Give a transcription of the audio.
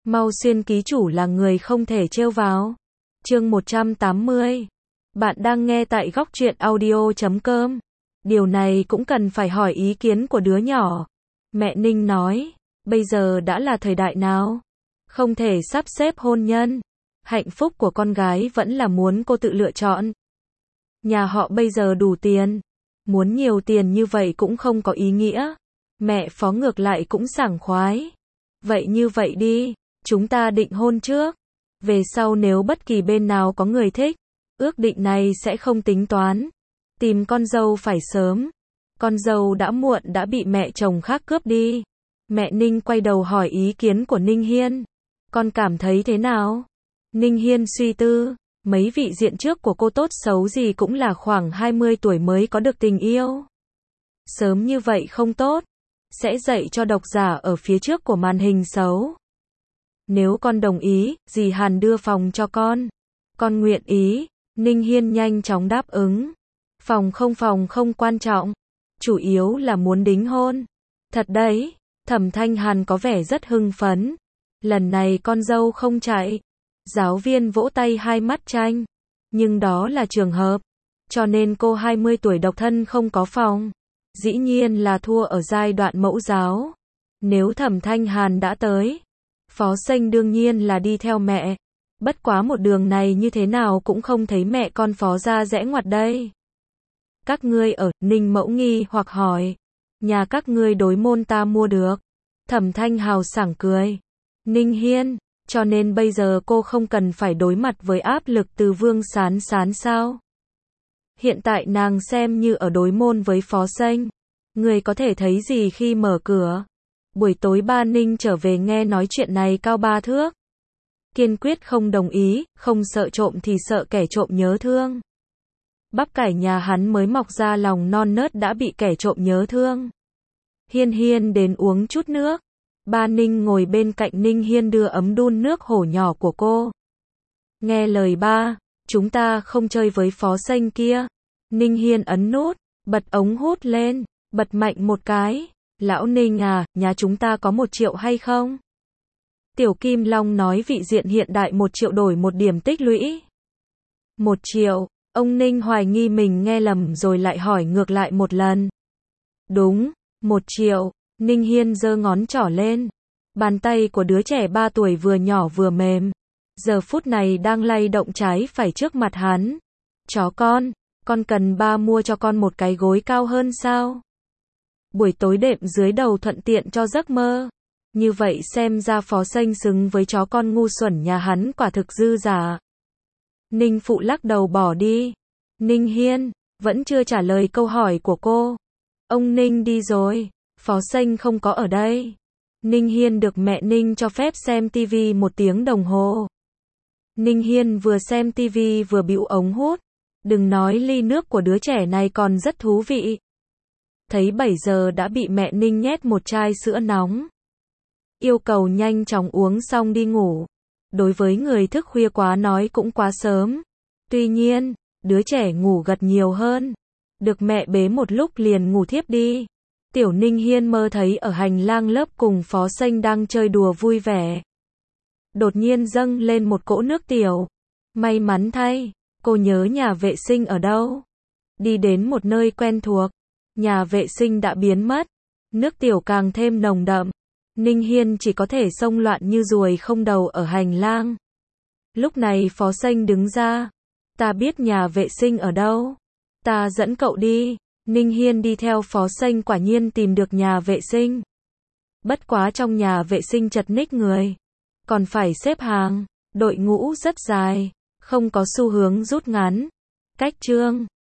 Mau xuyên ký chủ là người không thể trêu vào. Chương 180. Bạn đang nghe tại góc truyện audio.com. Điều này cũng cần phải hỏi ý kiến của đứa nhỏ. Mẹ Ninh nói, bây giờ đã là thời đại nào? Không thể sắp xếp hôn nhân. Hạnh phúc của con gái vẫn là muốn cô tự lựa chọn. Nhà họ bây giờ đủ tiền. Muốn nhiều tiền như vậy cũng không có ý nghĩa. Mẹ Phó ngược lại cũng sảng khoái. Vậy như vậy đi, chúng ta định hôn trước. Về sau nếu bất kỳ bên nào có người thích, ước định này sẽ không tính toán. Tìm con dâu phải sớm. Con dâu đã muộn đã bị mẹ chồng khác cướp đi. Mẹ Ninh quay đầu hỏi ý kiến của Ninh Hiên. Con cảm thấy thế nào? Ninh Hiên suy tư. Mấy vị diện trước của cô tốt xấu gì cũng là khoảng 20 tuổi mới có được tình yêu. Sớm như vậy không tốt. Sẽ dạy cho độc giả ở phía trước của màn hình xấu. Nếu con đồng ý, dì Hàn đưa phòng cho con. Con nguyện ý. Ninh Hiên nhanh chóng đáp ứng. Phòng không quan trọng. Chủ yếu là muốn đính hôn. Thật đấy. Thẩm Thanh Hàn có vẻ rất hưng phấn. Lần này con dâu không chạy. Giáo viên vỗ tay hai mắt tranh. Nhưng đó là trường hợp. Cho nên cô 20 tuổi độc thân không có phòng. Dĩ nhiên là thua ở giai đoạn mẫu giáo. Nếu Thẩm Thanh Hàn đã tới, Phó Xanh đương nhiên là đi theo mẹ. Bất quá một đường này như thế nào cũng không thấy mẹ con Phó ra rẽ ngoặt đây. Các ngươi ở, Ninh Mẫu nghi hoặc hỏi. Nhà các ngươi đối môn ta mua được. Thẩm Thanh hào sảng cười. Ninh Hiên, cho nên bây giờ cô không cần phải đối mặt với áp lực từ Vương Sán Sán sao? Hiện tại nàng xem như ở đối môn với Phó Xanh. Người có thể thấy gì khi mở cửa? Buổi tối ba Ninh trở về nghe nói chuyện này cao 3 thước. Kiên quyết không đồng ý, không sợ trộm thì sợ kẻ trộm nhớ thương. Bắp cải nhà hắn mới mọc ra lòng non nớt đã bị kẻ trộm nhớ thương. Hiên Hiên đến uống chút nước. Ba Ninh ngồi bên cạnh Ninh Hiên đưa ấm đun nước hổ nhỏ của cô. Nghe lời ba, chúng ta không chơi với Phó Xanh kia. Ninh Hiên ấn nút, bật ống hút lên, bật mạnh một cái. Lão Ninh à, nhà chúng ta có 1 triệu hay không? Tiểu Kim Long nói vị diện hiện đại 1 triệu đổi 1 điểm tích lũy. 1 triệu, ông Ninh hoài nghi mình nghe lầm rồi lại hỏi ngược lại một lần. Đúng, 1 triệu, Ninh Hiên giơ ngón trỏ lên. Bàn tay của đứa trẻ 3 tuổi vừa nhỏ vừa mềm. Giờ phút này đang lay động trái phải trước mặt hắn. Chó con cần ba mua cho con một cái gối cao hơn sao? Buổi tối đệm dưới đầu thuận tiện cho giấc mơ. Như vậy xem ra Phó Xanh xứng với chó con ngu xuẩn nhà hắn quả thực dư giả. Ninh Phụ lắc đầu bỏ đi. Ninh Hiên, vẫn chưa trả lời câu hỏi của cô. Ông Ninh đi rồi, Phó Xanh không có ở đây. Ninh Hiên được mẹ Ninh cho phép xem TV 1 tiếng đồng hồ. Ninh Hiên vừa xem TV vừa bĩu ống hút. Đừng nói ly nước của đứa trẻ này còn rất thú vị. Thấy 7 giờ đã bị mẹ Ninh nhét một chai sữa nóng. Yêu cầu nhanh chóng uống xong đi ngủ. Đối với người thức khuya quá nói cũng quá sớm. Tuy nhiên, đứa trẻ ngủ gật nhiều hơn. Được mẹ bế một lúc liền ngủ thiếp đi. Tiểu Ninh Hiên mơ thấy ở hành lang lớp cùng Phó Xanh đang chơi đùa vui vẻ. Đột nhiên dâng lên một cỗ nước tiểu. May mắn thay, cô nhớ nhà vệ sinh ở đâu. Đi đến một nơi quen thuộc. Nhà vệ sinh đã biến mất. Nước tiểu càng thêm nồng đậm. Ninh Hiên chỉ có thể xông loạn như ruồi không đầu ở hành lang. Lúc này Phó Xanh đứng ra. Ta biết nhà vệ sinh ở đâu. Ta dẫn cậu đi. Ninh Hiên đi theo Phó Xanh quả nhiên tìm được nhà vệ sinh. Bất quá trong nhà vệ sinh chật ních người. Còn phải xếp hàng. Đội ngũ rất dài. Không có xu hướng rút ngắn. Cách chương